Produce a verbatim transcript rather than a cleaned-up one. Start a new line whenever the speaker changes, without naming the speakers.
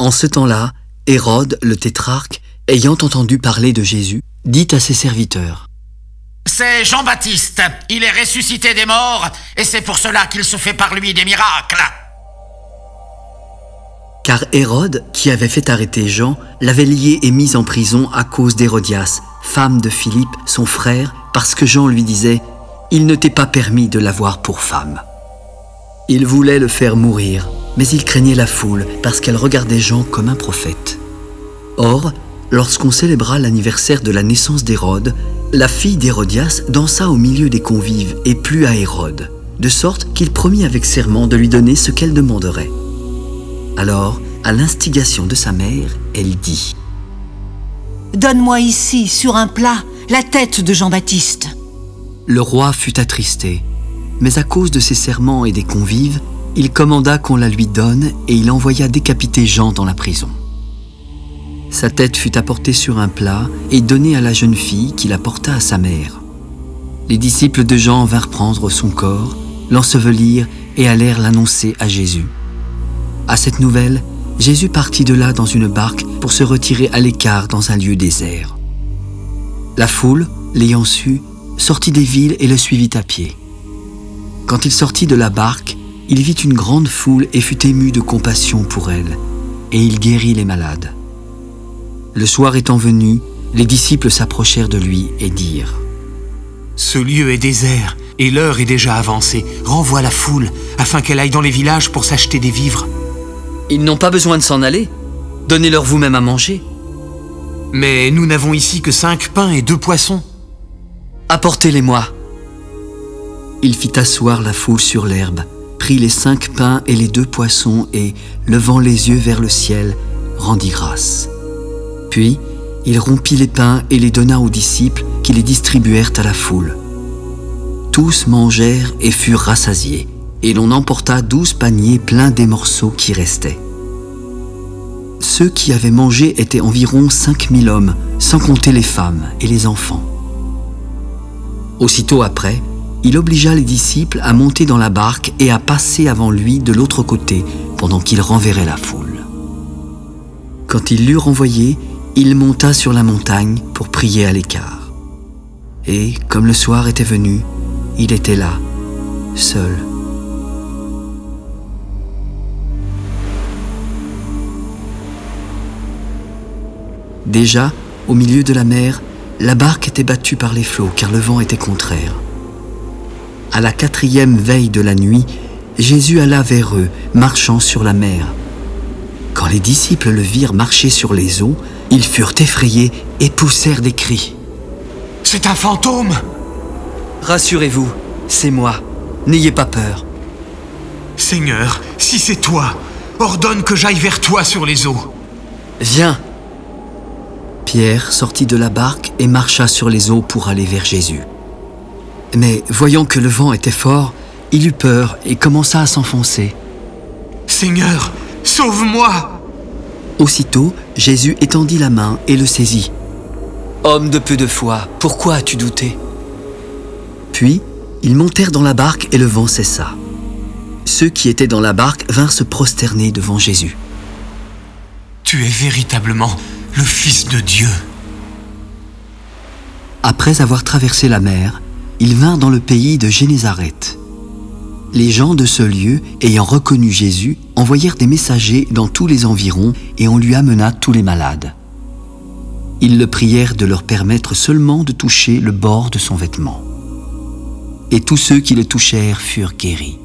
En ce temps-là, Hérode, le tétrarque, ayant entendu parler de Jésus, dit à ses serviteurs:
« C'est Jean-Baptiste, il est ressuscité des morts, et c'est pour cela qu'il se fait par lui des miracles. »
Car Hérode, qui avait fait arrêter Jean, l'avait lié et mis en prison à cause d'Hérodias, femme de Philippe, son frère, parce que Jean lui disait « Il ne t'est pas permis de l'avoir pour femme. » Il voulait le faire mourir, mais il craignait la foule parce qu'elle regardait Jean comme un prophète. Or, lorsqu'on célébra l'anniversaire de la naissance d'Hérode, la fille d'Hérodias dansa au milieu des convives et plut à Hérode, de sorte qu'il promit avec serment de lui donner ce qu'elle demanderait. Alors, à l'instigation de sa mère, elle dit:
« Donne-moi ici, sur un plat, la tête de Jean-Baptiste. »
Le roi fut attristé, mais à cause de ses serments et des convives, il commanda qu'on la lui donne et il envoya décapiter Jean dans la prison. Sa tête fut apportée sur un plat et donnée à la jeune fille qui la porta à sa mère. Les disciples de Jean vinrent prendre son corps, l'ensevelirent et allèrent l'annoncer à Jésus. À cette nouvelle, Jésus partit de là dans une barque pour se retirer à l'écart dans un lieu désert. La foule, l'ayant su, sortit des villes et le suivit à pied. Quand il sortit de la barque, il vit une grande foule et fut ému de compassion pour elle, et il guérit les malades. Le soir étant venu, les disciples s'approchèrent de lui et dirent:
« Ce lieu est désert, et l'heure est déjà avancée. Renvoie la foule, afin qu'elle aille dans les villages pour s'acheter des vivres. »
« Ils n'ont pas besoin de s'en aller. Donnez-leur vous-même à manger. »«
Mais nous n'avons ici que cinq pains et deux poissons. »«
Apportez-les-moi. » Il fit asseoir la foule sur l'herbe, prit les cinq pains et les deux poissons et, levant les yeux vers le ciel, rendit grâce. Puis, il rompit les pains et les donna aux disciples qui les distribuèrent à la foule. Tous mangèrent et furent rassasiés, et l'on emporta douze paniers pleins des morceaux qui restaient. Ceux qui avaient mangé étaient environ cinq mille hommes, sans compter les femmes et les enfants. Aussitôt après, il obligea les disciples à monter dans la barque et à passer avant lui de l'autre côté pendant qu'il renverrait la foule. Quand il l'eut renvoyé, il monta sur la montagne pour prier à l'écart. Et, comme le soir était venu, il était là, seul. Déjà, au milieu de la mer, la barque était battue par les flots car le vent était contraire. À la quatrième veille de la nuit, Jésus alla vers eux, marchant sur la mer. Quand les disciples le virent marcher sur les eaux, ils furent effrayés et poussèrent des cris.
« C'est un fantôme !»«
Rassurez-vous, c'est moi, n'ayez pas peur. »«
Seigneur, si c'est toi, ordonne que j'aille vers toi sur les eaux. »«
Viens !» Pierre sortit de la barque et marcha sur les eaux pour aller vers Jésus. Mais voyant que le vent était fort, il eut peur et commença à s'enfoncer.
« Seigneur, sauve-moi !»
Aussitôt, Jésus étendit la main et le saisit. « Homme de peu de foi, pourquoi as-tu douté ?» Puis, ils montèrent dans la barque et le vent cessa. Ceux qui étaient dans la barque vinrent se prosterner devant Jésus.
« Tu es véritablement le Fils de Dieu. »
Après avoir traversé la mer, ils vinrent dans le pays de Génézareth. Les gens de ce lieu, ayant reconnu Jésus, envoyèrent des messagers dans tous les environs et on lui amena tous les malades. Ils le prièrent de leur permettre seulement de toucher le bord de son vêtement. Et tous ceux qui le touchèrent furent guéris.